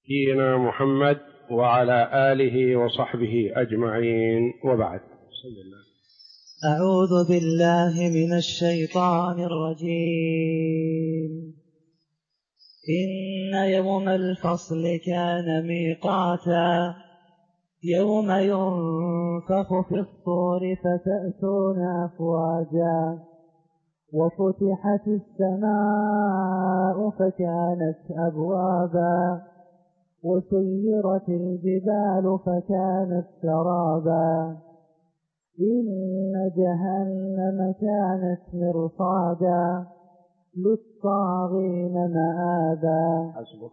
نبينا محمد وعلى آله وصحبه أجمعين، وبعد. بسم الله. أعوذ بالله من الشيطان الرجيم. إن يوم الفصل كان ميقاتا، يوم ينفخ في الصور فتأتون أفواجا، وفتحت السماء فكانت أبوابا، وسيرت الجبال فكانت سرابا، إن جهنم كانت مرصادا للطاغين مآبا. حسبك.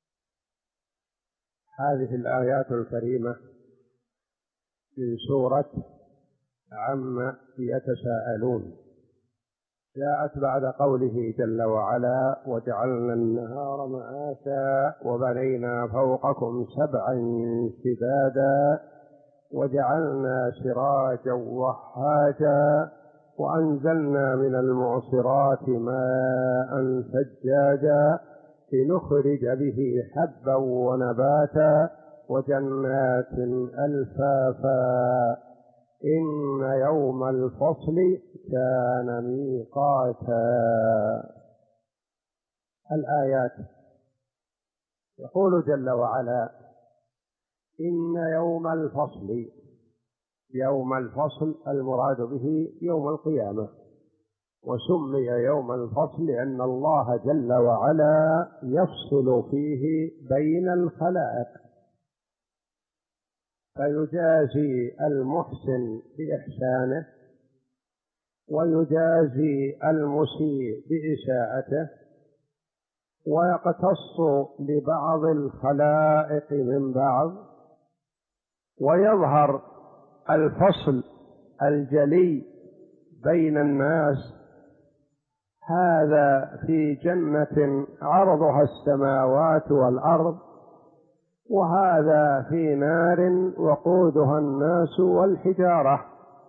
هذه الآيات الكريمة من سورة عما يتساءلون جاءت بعد قوله جل وعلا: وجعلنا النهار معاشا وبنينا فوقكم سبعا شدادا وجعلنا سراجا وهاجا وأنزلنا من المعصرات ماء ثجاجا لنخرج به حبا ونباتا وجنات ألفافا إن يوم الفصل كان ميقاتا. الآيات. يقول جل وعلا: إن يوم الفصل. يوم الفصل المراد به يوم القيامة، وسمي يوم الفصل لأن الله جل وعلا يفصل فيه بين الخلائق، فيجازي المحسن بإحسانه ويجازي المسيء بإساءته، ويقتص لبعض الخلائق من بعض، ويظهر الفصل الجلي بين الناس، هذا في جنة عرضها السماوات والأرض، وهذا في نار وقودها الناس والحجارة.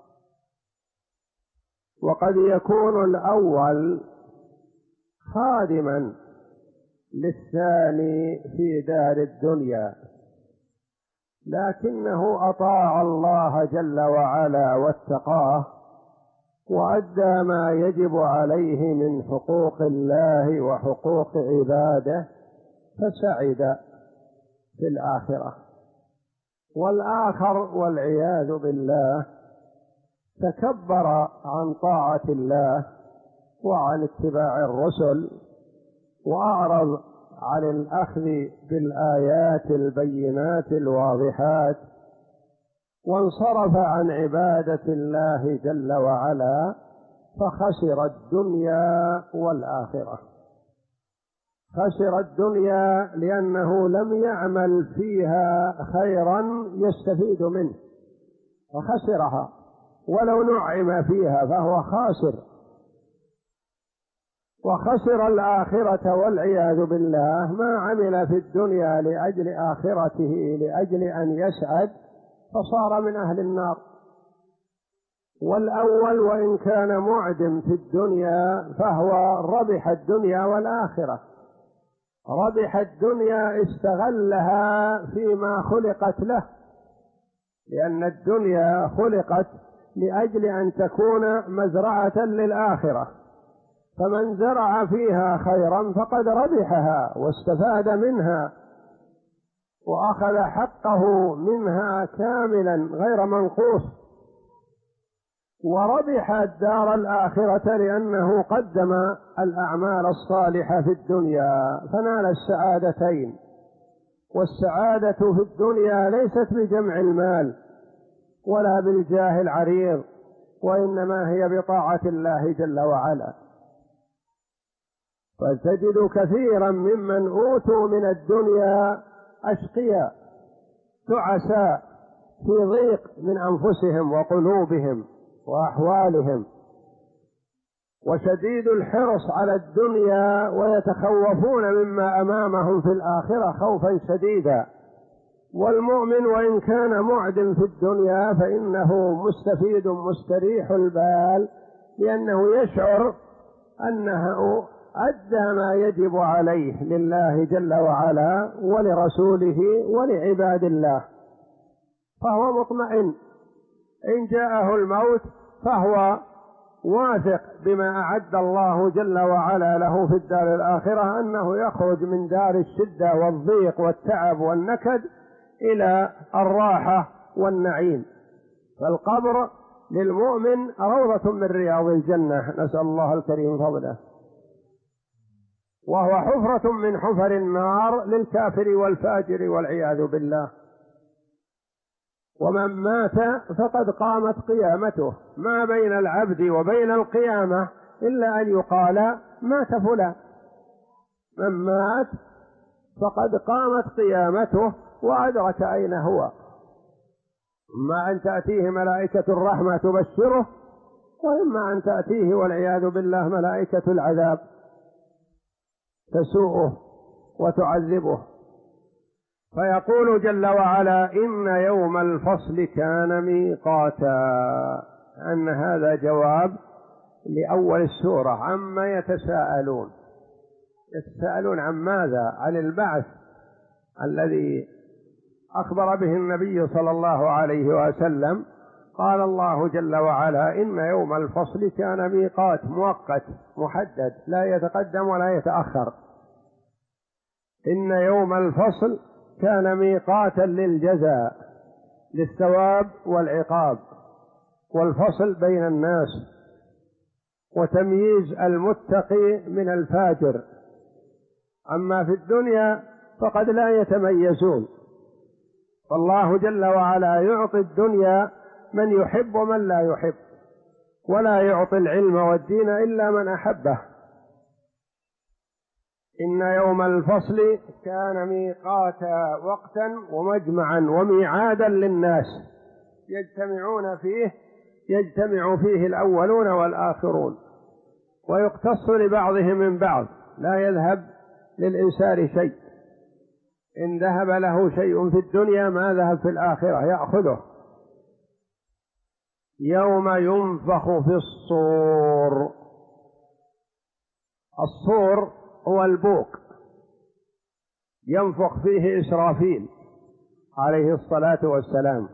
وقد يكون الأول خادما للثاني في دار الدنيا، لكنه أطاع الله جل وعلا واتقاه وأدى ما يجب عليه من حقوق الله وحقوق عباده، فسعد في الآخرة. والآخر والعياذ بالله تكبر عن طاعة الله وعن اتباع الرسل، وأعرض عن الأخذ بالآيات البينات الواضحات، وانصرف عن عبادة الله جل وعلا، فخسر الدنيا والآخرة. خسر الدنيا لأنه لم يعمل فيها خيرا يستفيد منه فخسرها، ولو نعم فيها فهو خاسر. وخسر الآخرة والعياذ بالله، ما عمل في الدنيا لأجل آخرته لأجل أن يسعد فصار من أهل النار. والأول وإن كان معدم في الدنيا فهو ربح الدنيا والآخرة. ربح الدنيا، استغلها فيما خلقت له، لأن الدنيا خلقت لأجل أن تكون مزرعة للآخرة، فمن زرع فيها خيرا فقد ربحها واستفاد منها وأخذ حقه منها كاملا غير منقوص، وربح الدار الآخرة لأنه قدم الأعمال الصالحة في الدنيا فنال السعادتين. والسعادة في الدنيا ليست بجمع المال ولا بالجاه العريض، وإنما هي بطاعة الله جل وعلا. فتجد كثيرا ممن أوتوا من الدنيا أشقياء تعساء في ضيق من أنفسهم وقلوبهم وأحوالهم، وشديد الحرص على الدنيا، ويتخوفون مما أمامهم في الآخرة خوفا شديدا. والمؤمن وإن كان معدم في الدنيا فإنه مستفيد مستريح البال، لأنه يشعر أنه أدى ما يجب عليه لله جل وعلا ولرسوله ولعباد الله، فهو مطمئن. إن جاءه الموت فهو واثق بما أعد الله جل وعلا له في الدار الآخرة، أنه يخرج من دار الشدة والضيق والتعب والنكد إلى الراحة والنعيم. فالقبر للمؤمن روضة من رياض الجنة، نسأل الله الكريم فضله، وهو حفرة من حفر النار للكافر والفاجر والعياذ بالله. ومن مات فقد قامت قيامته، ما بين العبد وبين القيامة إلا أن يقال مات فلان. من مات فقد قامت قيامته وأدرك أين هو، إما أن تأتيه ملائكة الرحمة تبشره، وإما أن تأتيه والعياذ بالله ملائكة العذاب تسوءه وتعذبه. فيقول جل وعلا: إن يوم الفصل كان ميقاتا. أن هذا جواب لأول السورة عما يتساءلون. يتساءلون عن ماذا؟ عن البعث الذي أخبر به النبي صلى الله عليه وسلم. قال الله جل وعلا: إن يوم الفصل كان ميقات، مؤقت محدد لا يتقدم ولا يتأخر. إن يوم الفصل كان ميقاتا للجزاء، للثواب والعقاب، والفصل بين الناس، وتمييز المتقي من الفاجر. أما في الدنيا فقد لا يتميزون، فالله جل وعلا يعطي الدنيا من يحب ومن لا يحب، ولا يعطي العلم والدين إلا من أحبه. إن يوم الفصل كان ميقاتا، وقتا ومجمعا وميعادا للناس يجتمعون فيه، يجتمع فيه الأولون والآخرون، ويقتص لبعضهم من بعض، لا يذهب للإنسان شيء. إن ذهب له شيء في الدنيا ما ذهب في الآخرة، يأخذه. يوم ينفخ في الصور. الصور هو البوق، ينفخ فيه إسرافيل عليه الصلاة والسلام،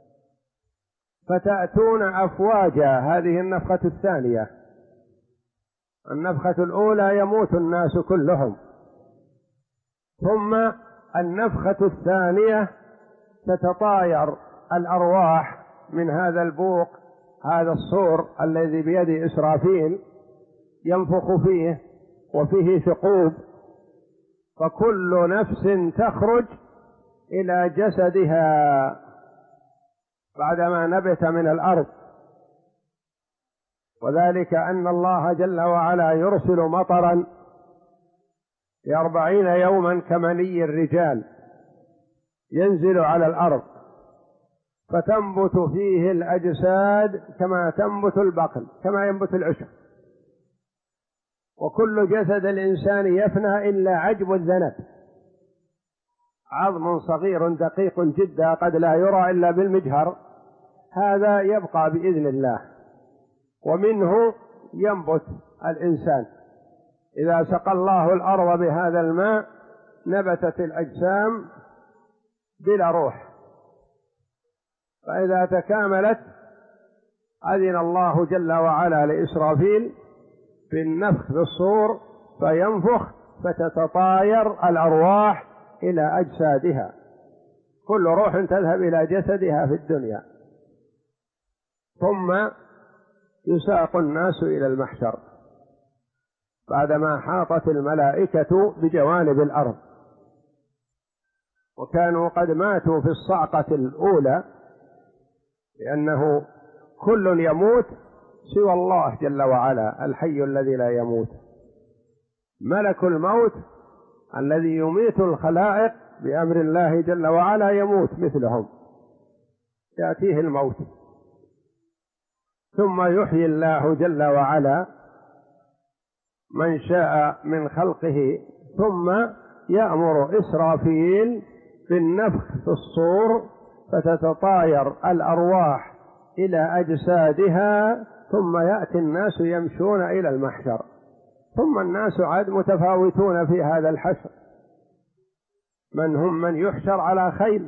فتأتون أفواجا. هذه النفخة الثانية. النفخة الأولى يموت الناس كلهم، ثم النفخة الثانية تتطاير الأرواح من هذا البوق، هذا الصور الذي بيد إسرافيل، ينفخ فيه وفيه ثقوب، فكل نفس تخرج إلى جسدها بعدما نبت من الأرض. وذلك أن الله جل وعلا يرسل مطرا ل40 يوما كمني الرجال، ينزل على الأرض فتنبت فيه الأجساد كما تنبت البقل، كما ينبت العشب. وكل جسد الإنسان يفنى إلا عجب الذنب، عظم صغير دقيق جدا قد لا يرى إلا بالمجهر، هذا يبقى بإذن الله، ومنه ينبت الإنسان. إذا سقى الله الأرض بهذا الماء نبتت الأجسام بلا روح، فإذا تكاملت أذن الله جل وعلا لإسرافيل بالنفخ في الصور فينفخ، فتتطاير الأرواح إلى أجسادها، كل روح تذهب إلى جسدها في الدنيا، ثم يساق الناس إلى المحشر بعدما حاطت الملائكة بجوانب الأرض، وكانوا قد ماتوا في الصعقة الأولى، لأنه كل يموت سوى الله جل وعلا الحي الذي لا يموت. ملك الموت الذي يميت الخلائق بأمر الله جل وعلا يموت مثلهم، يأتيه الموت، ثم يحيي الله جل وعلا من شاء من خلقه، ثم يأمر إسرافيل بالنفخ في الصور فتتطاير الأرواح إلى أجسادها، ثم يأتي الناس يمشون إلى المحشر. ثم الناس عاد متفاوتون في هذا الحشر، من يحشر على خيل،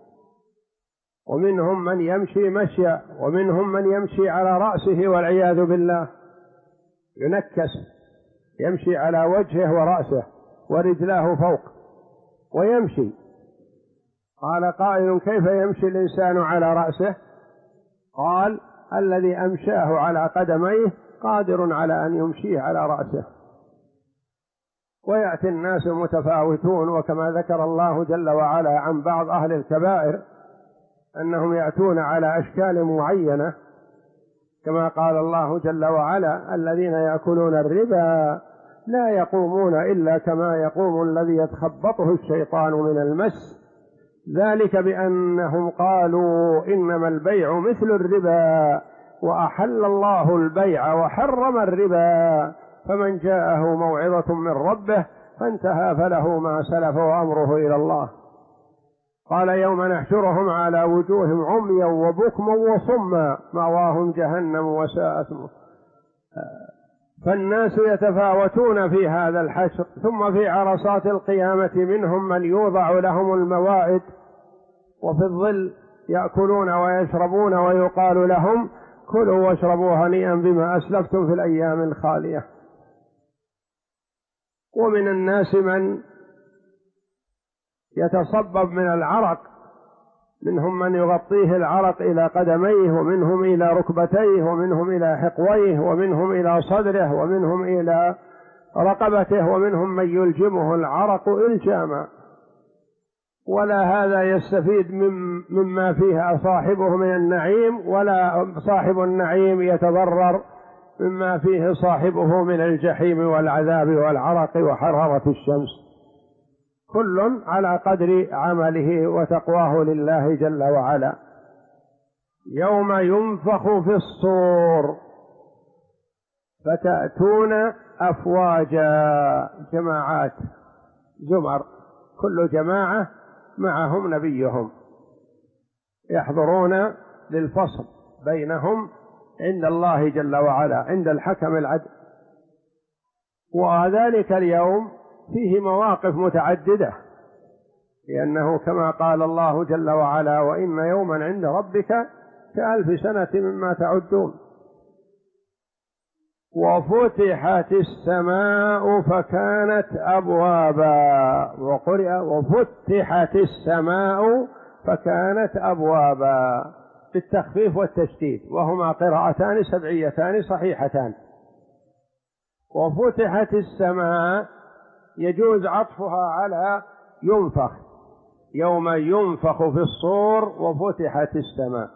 ومنهم من يمشي مشيا، ومنهم من يمشي على رأسه والعياذ بالله، ينكس يمشي على وجهه ورأسه ورجلاه فوق ويمشي. قال قائل: كيف يمشي الإنسان على رأسه؟ قال: الذي أمشاه على قدميه قادر على أن يمشيه على رأسه. ويأتي الناس متفاوتون، وكما ذكر الله جل وعلا عن بعض أهل الكبائر أنهم يأتون على أشكال معينة، كما قال الله جل وعلا: الذين يأكلون الربا لا يقومون إلا كما يقوم الذي يتخبطه الشيطان من المس، ذلك بأنهم قالوا إنما البيع مثل الربا وأحل الله البيع وحرم الربا، فمن جاءه موعظة من ربه فانتهى فله ما سلف وأمره إلى الله. قال: يوم نحشرهم على وجوههم عميا وبكما وصما مأواهم جهنم وساءت. فالناس يتفاوتون في هذا الحشر. ثم في عرصات القيامة منهم من يوضع لهم الموائد، وفي الظل يأكلون ويشربون، ويقال لهم: كلوا واشربوا هنيئا بما أسلفتم في الأيام الخالية. ومن الناس من يتصبب من العرق، منهم من يغطيه العرق إلى قدميه، ومنهم إلى ركبتيه، ومنهم إلى حقويه، ومنهم إلى صدره، ومنهم إلى رقبته، ومنهم من يلجمه العرق إلجاما، ولا هذا يستفيد مما فيها صاحبه من النعيم، ولا صاحب النعيم يتضرر مما فيه صاحبه من الجحيم والعذاب والعرق وحرارة الشمس. كل على قدر عمله وتقواه لله جل وعلا. يوم ينفخ في الصور فتأتون أفواجا، جماعات، زمر، كل جماعة معهم نبيهم يحضرون للفصل بينهم عند الله جل وعلا، عند الحكم العدل. وذلك اليوم فيه مواقف متعددة، لأنه كما قال الله جل وعلا: وإن يوما عند ربك كألف سنة مما تعدون. وفتحت السماء فكانت أبوابا، وقرئ: وفتحت السماء فكانت أبوابا، بالتخفيف والتشديد، وهما قراءتان سبعيتان صحيحتان. وفتحت السماء يجوز عطفها على ينفخ، يوم ينفخ في الصور وفتحت السماء.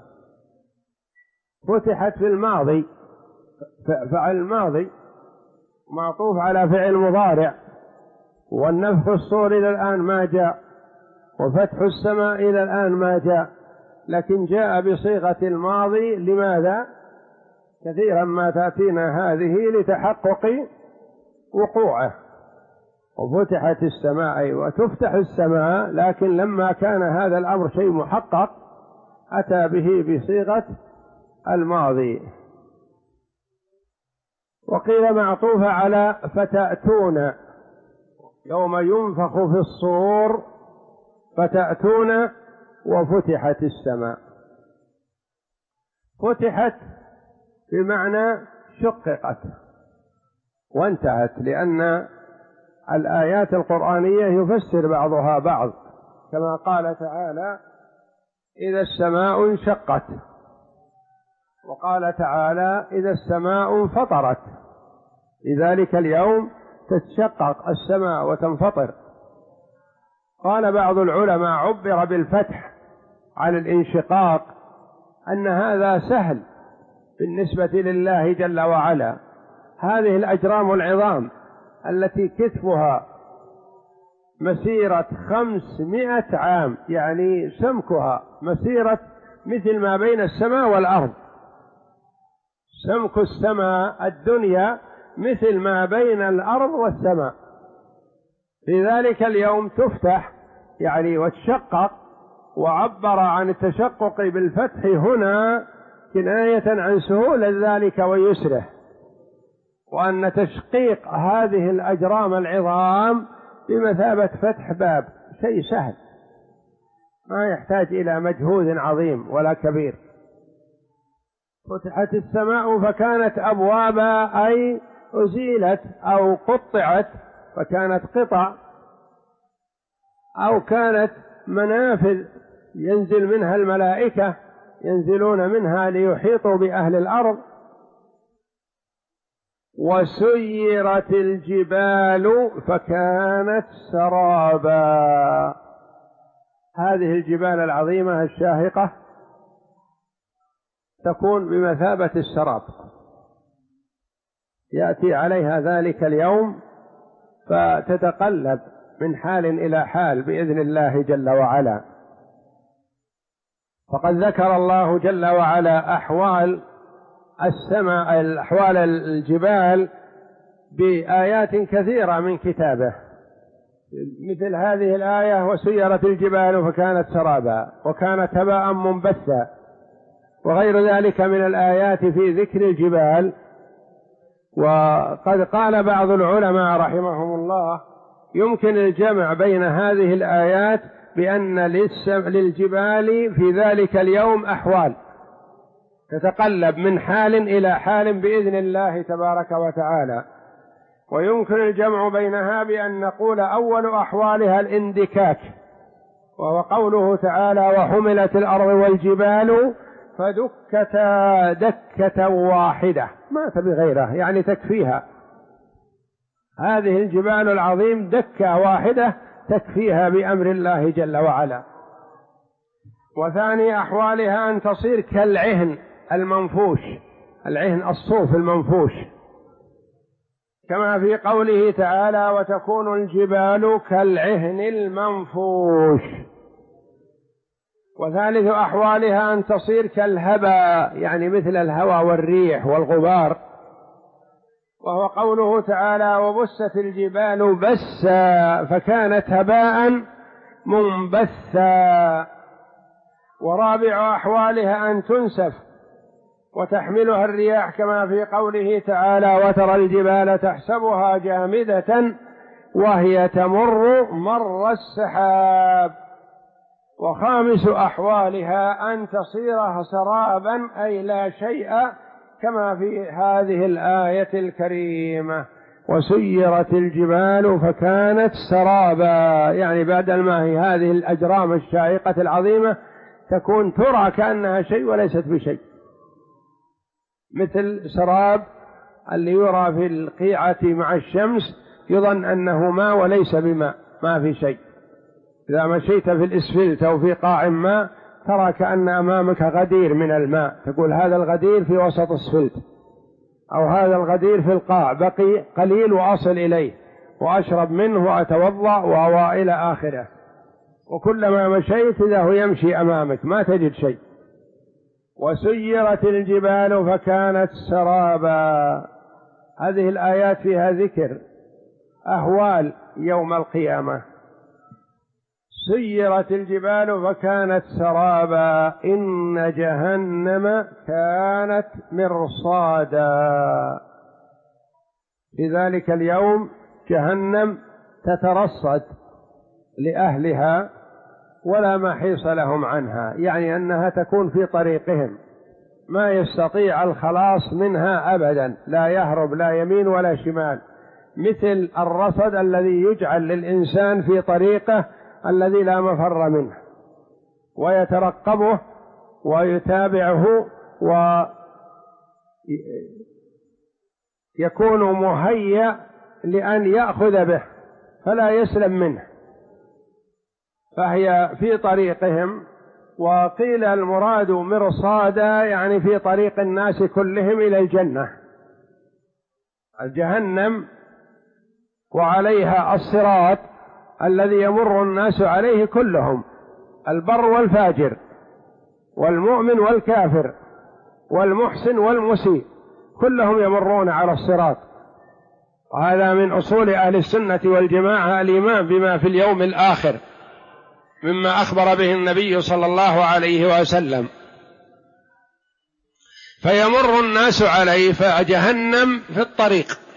فتحت في الماضي، فعل الماضي معطوف على فعل مضارع، والنفخ الصور إلى الآن ما جاء، وفتح السماء إلى الآن ما جاء، لكن جاء بصيغة الماضي. لماذا؟ كثيرا ما تأتينا هذه لتحقق وقوعه. وفتحت السماء وتفتح السماء، لكن لما كان هذا الأمر شيء محقق أتى به بصيغة الماضي. وقيل معطوفة على فتأتون، يوم ينفخ في الصور فتأتون وفتحت السماء. فتحت بمعنى شققت وانتهت، لأن الآيات القرآنية يفسر بعضها بعض، كما قال تعالى: إذا السماء انشقت، وقال تعالى: إذا السماء انفطرت، في ذلك اليوم تتشقق السماء وتنفطر. قال بعض العلماء: عبر بالفتح على الانشقاق أن هذا سهل بالنسبة لله جل وعلا. هذه الأجرام العظام التي كتفها مسيرة 500 عام، يعني سمكها مسيرة مثل ما بين السماء والأرض، سمك السماء الدنيا مثل ما بين الأرض والسماء، في ذلك اليوم تفتح يعني وتشقق. وعبر عن التشقق بالفتح هنا كناية عن سهولة ذلك ويسره، وأن تشقيق هذه الأجرام العظام بمثابة فتح باب، شيء سهل ما يحتاج إلى مجهود عظيم ولا كبير. فتحت السماء فكانت أبوابا، أي أزيلت أو قطعت فكانت قطع، أو كانت منافذ ينزل منها الملائكة، ينزلون منها ليحيطوا بأهل الأرض. وسيرت الجبال فكانت سرابا، هذه الجبال العظيمة الشاهقة تكون بمثابة السراب، يأتي عليها ذلك اليوم فتتقلب من حال إلى حال بإذن الله جل وعلا. فقد ذكر الله جل وعلا أحوال السماء، أحوال الجبال بآيات كثيرة من كتابه، مثل هذه الآية: وسيرت الجبال فكانت سرابا وكانت هباء منبثا، وغير ذلك من الآيات في ذكر الجبال. وقد قال بعض العلماء رحمهم الله يمكن الجمع بين هذه الآيات بأن للجبال في ذلك اليوم أحوال تتقلب من حال إلى حال بإذن الله تبارك وتعالى، ويمكن الجمع بينها بأن نقول أول أحوالها الاندكاك، وهو قوله تعالى: وحملت الأرض والجبال فدكتا دكة واحدة، ما تبي غيرها، يعني تكفيها هذه الجبال العظيم دكة واحدة تكفيها بأمر الله جل وعلا. وثاني أحوالها أن تصير كالعهن المنفوش، العهن الصوف المنفوش، كما في قوله تعالى: وتكون الجبال كالعهن المنفوش. وثالث أحوالها أن تصير كالهباء، يعني مثل الهواء والريح والغبار، وهو قوله تعالى: وبست الجبال بسا فكانت هباء منبثا. ورابع أحوالها أن تنسف وتحملها الرياح، كما في قوله تعالى: وترى الجبال تحسبها جامدة وهي تمر مر السحاب. وخامس أحوالها أن تصير سرابا، أي لا شيء، كما في هذه الآية الكريمة: وسيرت الجبال فكانت سرابا، يعني بعد الماء هذه الأجرام الشاهقة العظيمة تكون ترى كأنها شيء وليست بشيء، مثل سراب اللي يرى في القيعة مع الشمس يظن أنه ماء وليس بماء، ما في شيء. إذا مشيت في الإسفلت أو في قاع ماء ترى كأن أمامك غدير من الماء، تقول هذا الغدير في وسط الإسفلت، أو هذا الغدير في القاع بقي قليل وأصل إليه وأشرب منه وأتوضأ وإلى آخره. وكلما مشيت إذا هو يمشي أمامك ما تجد شيء. وسيرت الجبال فكانت سرابا، هذه الآيات فيها ذكر أهوال يوم القيامة. سيرت الجبال فكانت سرابا إن جهنم كانت مرصادا. في ذلك اليوم جهنم تترصد لأهلها ولا محيص لهم عنها، يعني أنها تكون في طريقهم، ما يستطيع الخلاص منها أبدا، لا يهرب لا يمين ولا شمال، مثل الرصد الذي يجعل للإنسان في طريقه الذي لا مفر منه، ويترقبه ويتابعه ويكون مهيأ لأن يأخذ به فلا يسلم منه، فهي في طريقهم. وقيل المراد مرصادا يعني في طريق الناس كلهم إلى الجنة. الجهنم وعليها الصراط الذي يمر الناس عليه كلهم، البر والفاجر والمؤمن والكافر والمحسن والمسيء، كلهم يمرون على الصراط. وهذا من أصول أهل السنة والجماعة الإيمان بما في اليوم الآخر مما أخبر به النبي صلى الله عليه وسلم. فيمر الناس عليه، فجهنم في الطريق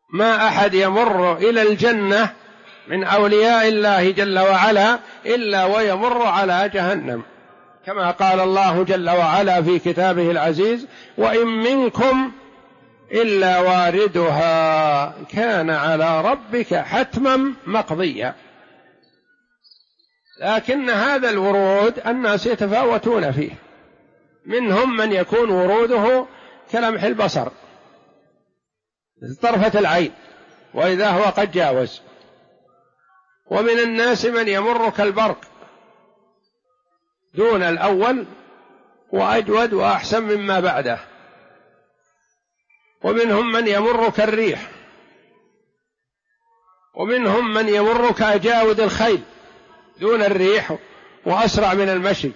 ما أحد يمر إلى الجنة من أولياء الله جل وعلا إلا ويمر على جهنم، كما قال الله جل وعلا في كتابه العزيز: وإن منكم إلا واردها كان على ربك حتما مقضيا. لكن هذا الورود الناس يتفاوتون فيه، منهم من يكون وروده كلمح البصر طرفة العين وإذا هو قد جاوز، ومن الناس من يمر كالبرق دون الأول وأجود وأحسن مما بعده، ومنهم من يمر كالريح، ومنهم من يمر كأجاود الخيل دون الريح وأسرع من المشي،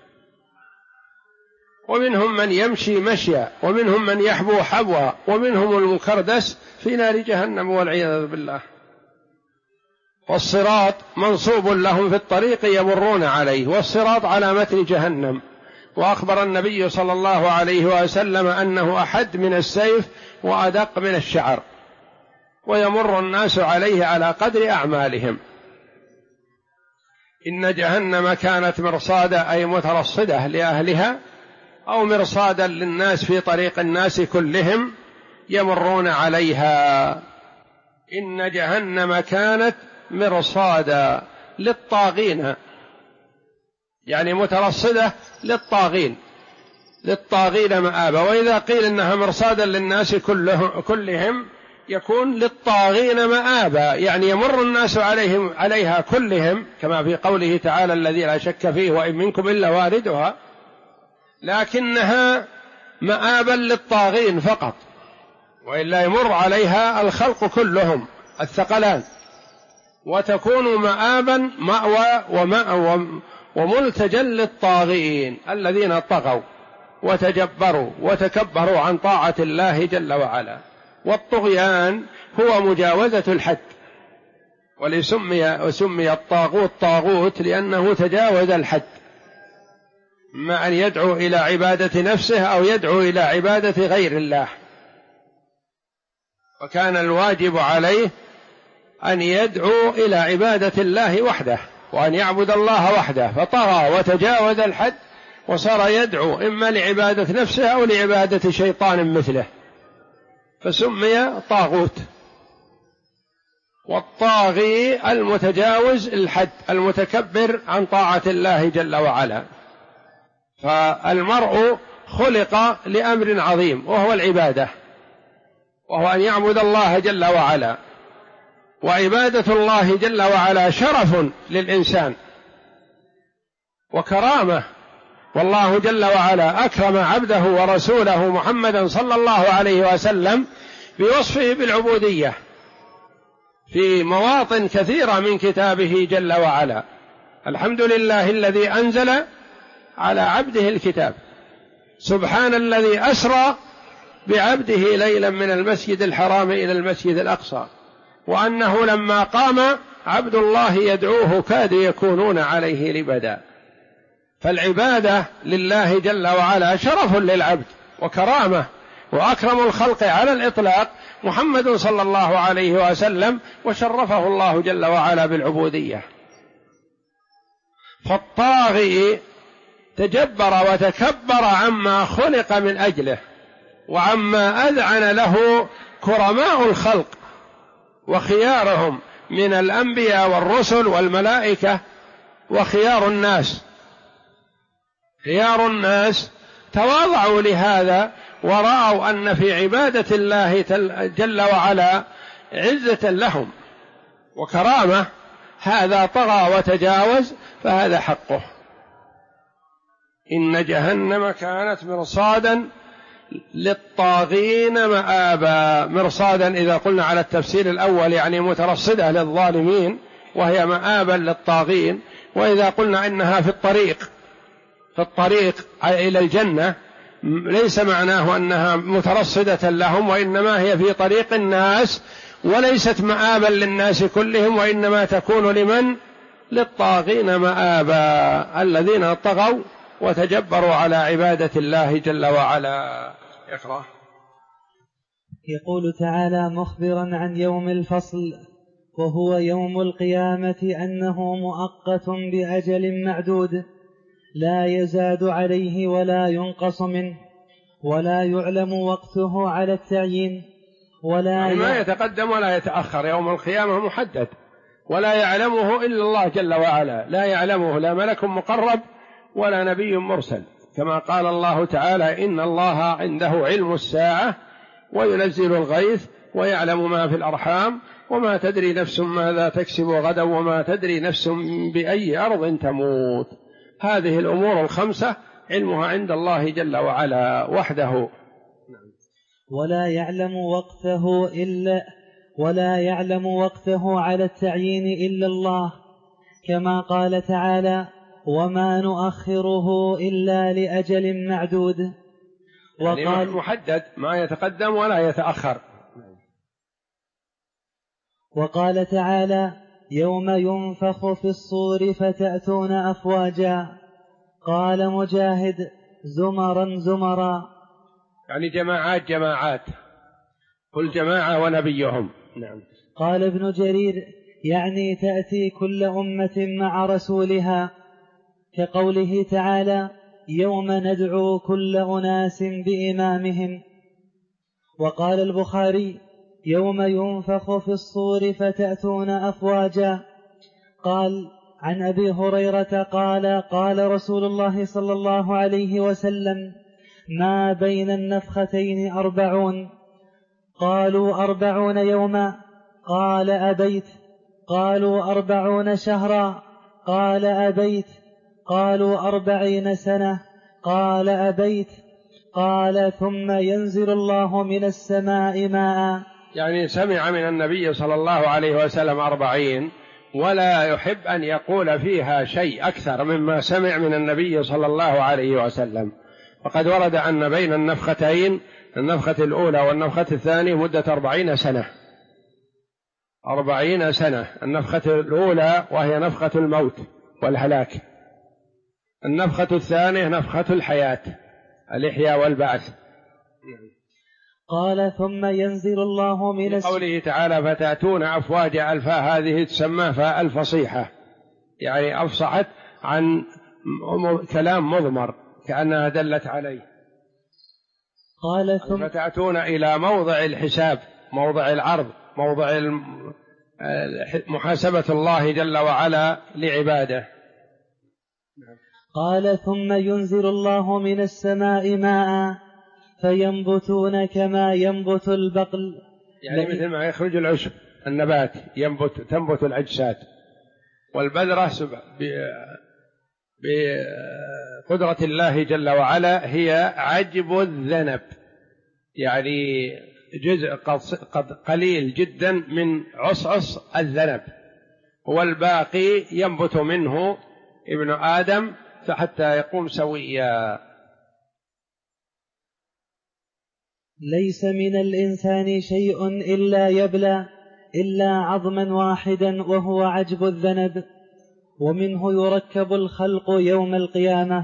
ومنهم من يمشي مشيا، ومنهم من يحبو حبوا، ومنهم المكردس في نار جهنم والعياذ بالله. والصراط منصوب لهم في الطريق يمرون عليه، والصراط على متن جهنم. وأخبر النبي صلى الله عليه وسلم أنه أحد من السيف وأدق من الشعر، ويمر الناس عليه على قدر أعمالهم. إن جهنم كانت مرصادا أي مترصدة لأهلها، أو مرصادا للناس في طريق الناس كلهم يمرون عليها. إن جهنم كانت مرصادا للطاغين، يعني مترصدة للطاغين مآبا. وإذا قيل إنها مرصادا للناس كلهم يكون للطاغين مآبا، يعني يمر الناس عليها كلهم، كما في قوله تعالى: الذي لا شك فيه وإن منكم إلا واردها، لكنها مآبا للطاغين فقط، وإلا يمر عليها الخلق كلهم الثقلان، وتكون مآبا مأوى وملتجا للطاغين الذين طغوا وتجبروا وتكبروا عن طاعة الله جل وعلا. والطغيان هو مجاوزة الحد، وسمي الطاغوت طاغوت لأنه تجاوز الحد، ما أن يدعو إلى عبادة نفسه أو يدعو إلى عبادة غير الله. وكان الواجب عليه أن يدعو إلى عبادة الله وحده، وأن يعبد الله وحده، فطغى وتجاوز الحد وصار يدعو إما لعبادة نفسه أو لعبادة شيطان مثله، فسمي طاغوت. والطاغي المتجاوز الحد المتكبر عن طاعة الله جل وعلا. فالمرء خلق لأمر عظيم وهو العبادة، وهو أن يعبد الله جل وعلا. وعبادة الله جل وعلا شرف للإنسان وكرامة، والله جل وعلا أكرم عبده ورسوله محمدا صلى الله عليه وسلم بوصفه بالعبودية في مواطن كثيرة من كتابه جل وعلا. الحمد لله الذي أنزل على عبده الكتاب، سبحان الذي أسرى بعبده ليلا من المسجد الحرام إلى المسجد الأقصى، وأنه لما قام عبد الله يدعوه كادوا يكونون عليه لبدا. فالعبادة لله جل وعلا شرف للعبد وكرامة، وأكرم الخلق على الإطلاق محمد صلى الله عليه وسلم، وشرفه الله جل وعلا بالعبودية. فالطاغي تجبر وتكبر عما خلق من أجله، وعما أذعن له كرماء الخلق وخيارهم من الأنبياء والرسل والملائكة وخيار الناس. خيار الناس تواضعوا لهذا ورأوا أن في عبادة الله جل وعلا عزة لهم وكرامة، هذا طغى وتجاوز فهذا حقه. إن جهنم كانت مرصادا للطاغين مآبا. مرصادا إذا قلنا على التفسير الأول يعني مترصدة للظالمين، وهي مآبا للطاغين. وإذا قلنا إنها في الطريق إلى الجنة، ليس معناه أنها مترصدة لهم، وإنما هي في طريق الناس، وليست مآبا للناس كلهم، وإنما تكون لمن؟ للطاغين مآبا، الذين طغوا وتجبروا على عبادة الله جل وعلا. اقرأ. يقول تعالى مخبرا عن يوم الفصل وهو يوم القيامة أنه مؤقت بأجل معدود لا يزاد عليه ولا ينقص منه ولا يعلم وقته على التعيين يعني ما يتقدم ولا يتأخر. يوم القيامة محدد ولا يعلمه إلا الله جل وعلا، لا يعلمه لا ملك مقرب ولا نبي مرسل، كما قال الله تعالى إن الله عنده علم الساعة وينزل الغيث ويعلم ما في الأرحام وما تدري نفس ماذا تكسب غدا وما تدري نفس بأي أرض تموت. هذه الأمور الخمسة علمها عند الله جل وعلا وحده. ولا يعلم وقته على التعيين إلا الله، كما قال تعالى وما نؤخره إلا لأجل معدود. يعني محدد ما يتقدم ولا يتأخر. وقال تعالى يوم ينفخ في الصور فتأتون أفواجا. قال مجاهد زمرا زمرا، يعني جماعات جماعات، كل جماعة ونبيهم. نعم. قال ابن جرير يعني تأتي كل أمة مع رسولها، كقوله تعالى يوم ندعو كل أناس بإمامهم. وقال البخاري يوم ينفخ في الصور فتأتون أفواجا. قال عن أبي هريرة قال قال رسول الله صلى الله عليه وسلم ما بين النفختين 40. قالوا 40 يوما. قال أبيت. قالوا 40 شهرا. قال أبيت. قالوا 40 سنة. قال أبيت. قال ثم ينزل الله من السماء ماء. يعني سمع من النبي صلى الله عليه وسلم 40 ولا يحب أن يقول فيها شيء أكثر مما سمع من النبي صلى الله عليه وسلم. فقد ورد أن بين النفختين، النفخة الأولى والنفخة الثانية، مدة 40 سنة. 40 سنة النفخة الأولى وهي نفخة الموت والهلاك، النفخة الثانية نفخة الحياة، الإحياء والبعث. قال ثم ينزل الله من قوله تعالى فتأتون أفواجا، الفاء هذه تسمى فاء الفصيحة، يعني أفصحت عن كلام مضمر كأنها دلت عليه. قال ثم فتأتون إلى موضع الحساب، موضع العرض، موضع محاسبة الله جل وعلا لعباده. قال ثم ينزل الله من السماء ماء فينبتون كما ينبت البقل، يعني مثل ما يخرج العشب النبات تنبت الأجساد. والبذرة بقدرة الله جل وعلا هي عجب الذنب، يعني جزء قليل جدا من عصعص الذنب، والباقي ينبت منه ابن آدم حتى يقوم سويا. ليس من الإنسان شيء إلا يبلى إلا عظما واحدا وهو عجب الذنب، ومنه يركب الخلق يوم القيامة.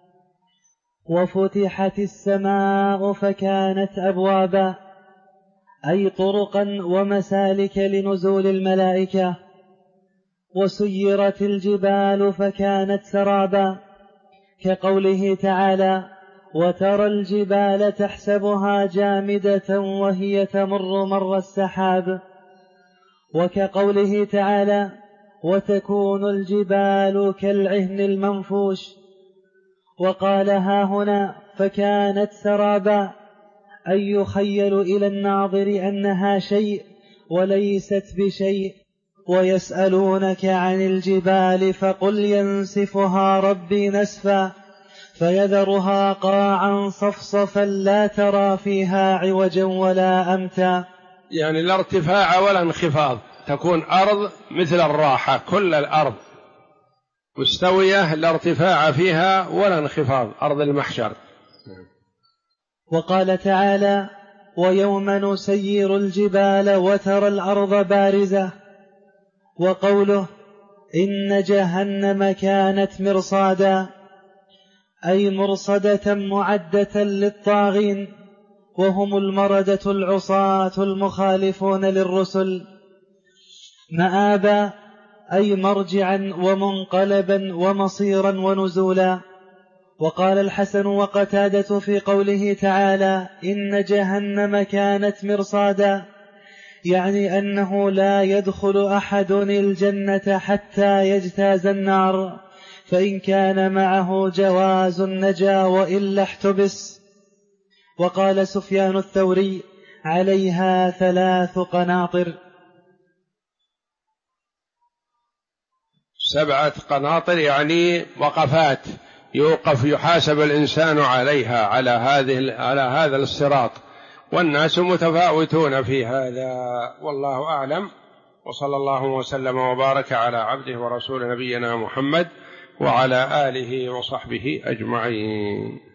وفتحت السماء فكانت أبوابا، أي طرقا ومسالك لنزول الملائكة. وسيرت الجبال فكانت سرابا، كقوله تعالى وترى الجبال تحسبها جامدة وهي تمر مر السحاب. وكقوله تعالى وتكون الجبال كالعهن المنفوش. وقال ها هنا فكانت سرابا، أي يخيل إلى الناظر أنها شيء وليست بشيء. ويسألونك عن الجبال فقل ينسفها ربي نسفا فيذرها قاعا صفصفا لا ترى فيها عوجا ولا أمتا. يعني لا ارتفاع ولا انخفاض، تكون أرض مثل الراحة، كل الأرض مستوية لا ارتفاع فيها ولا انخفاض، أرض المحشر. وقال تعالى ويوم نسير الجبال وترى الأرض بارزة. وقوله إن جهنم كانت مرصادا، أي مرصدة معدة للطاغين. وهم المردة العصاة المخالفون للرسل. مآبا أي مرجعا ومنقلبا ومصيرا ونزولا. وقال الحسن وقتادة في قوله تعالى إن جهنم كانت مرصادا، يعني أنه لا يدخل أحد الجنة حتى يجتاز النار، فإن كان معه جواز نجا وإلا احتبس. وقال سفيان الثوري عليها 3 قناطر. 7 قناطر يعني وقفات يوقف يحاسب الإنسان عليها على هذا الصراط، والناس متفاوتون في هذا، والله أعلم. وصلى الله وسلم وبارك على عبده ورسول نبينا محمد وعلى آله وصحبه أجمعين.